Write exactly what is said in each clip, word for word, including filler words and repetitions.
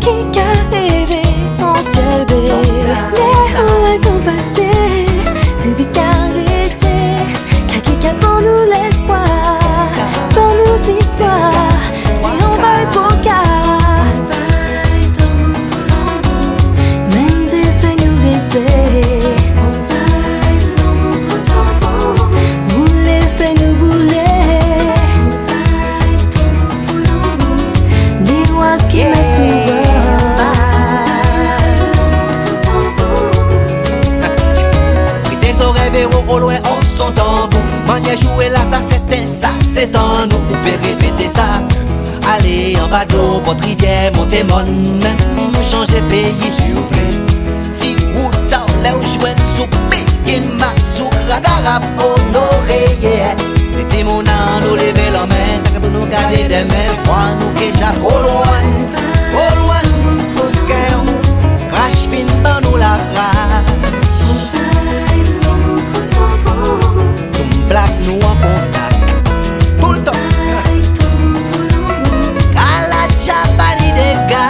qui a rêvé en ciel bleu. Les hauts qu'on passé, depuis qu'arrêté, qui a pour nous l'espoir, pour nous victoire. Si on va le coca, même des faits nous l'été. On va l'amour pour ton bout, bouler fait nous bouler. On va l'amour pour l'amour, les oies qui mettent nous voir. L'amour pour ton bout. Puis tes oreilles verront au loin on son tambour. Manier jouer là ça c'est ça c'est en nous. On peut répéter ça. Allez en bateau, votre rivière, montez mon, changer pays s'il vous plaît. Si vous t'allez ou jouer sous pique, ma sous ragarap honoré, yeah. C'est mon an, nous lever la main, t'as pour nous garder des mains, voir nous qui déjà trop loin, trop loin, pour cœur, rache fin, ban nous la rage. On va l'amour pour ton bout, Comme plaque nous en contact, tout le temps. Japani de gars.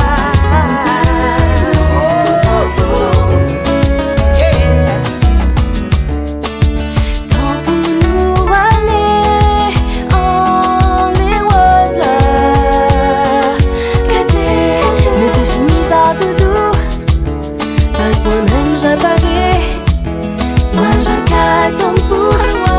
Tant pour nous aller en les roses là. Gâté, mais de chemise à doudou. Parce que moi-même j'ai parié. Moi j'ai qu'à t'en foutre.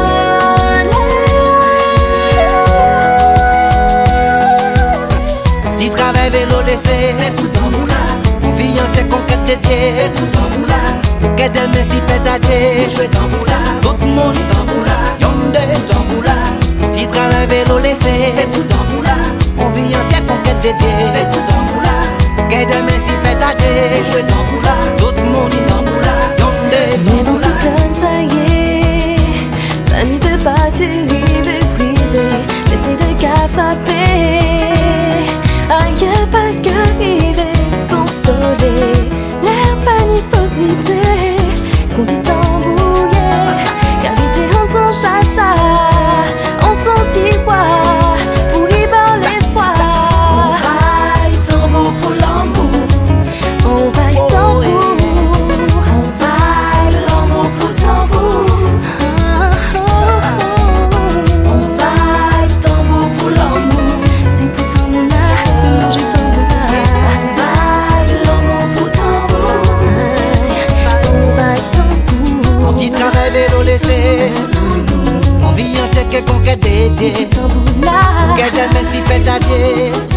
C'est tout en moula. On vit entière conquête de Dieu. C'est tout en moula. Pour qu'aider mes si pétatés. Jouer en moula. Tout le monde est en moula. Yonde tout en moula. Mon petit travail vélo laissé. C'est tout en moula. On vit entière conquête de Dieu. C'est tout en moula. Pour qu'aider mes si pétatés. Jouer en moula. Tout le monde est en moula. Yonde tout en moula. Mais dans ce plan ça y est, ça n'y s'est pas terrible brisé. Laissez de cas frapper. Aïe, pas qu'arriver, consoler. L'air panique, fausse l'idée. Qu'on dit tambouiller. Carité en son chacha. On sentit quoi pour y voir l'espoir. On va y tambour pour l'amour. On va y tambour. On va y l'amour pour tambour. On va y tambour pour l'amour. C'est pour tambour là. On vit en tête que conquête des dieux. Pour qu'elle aime si pétatier.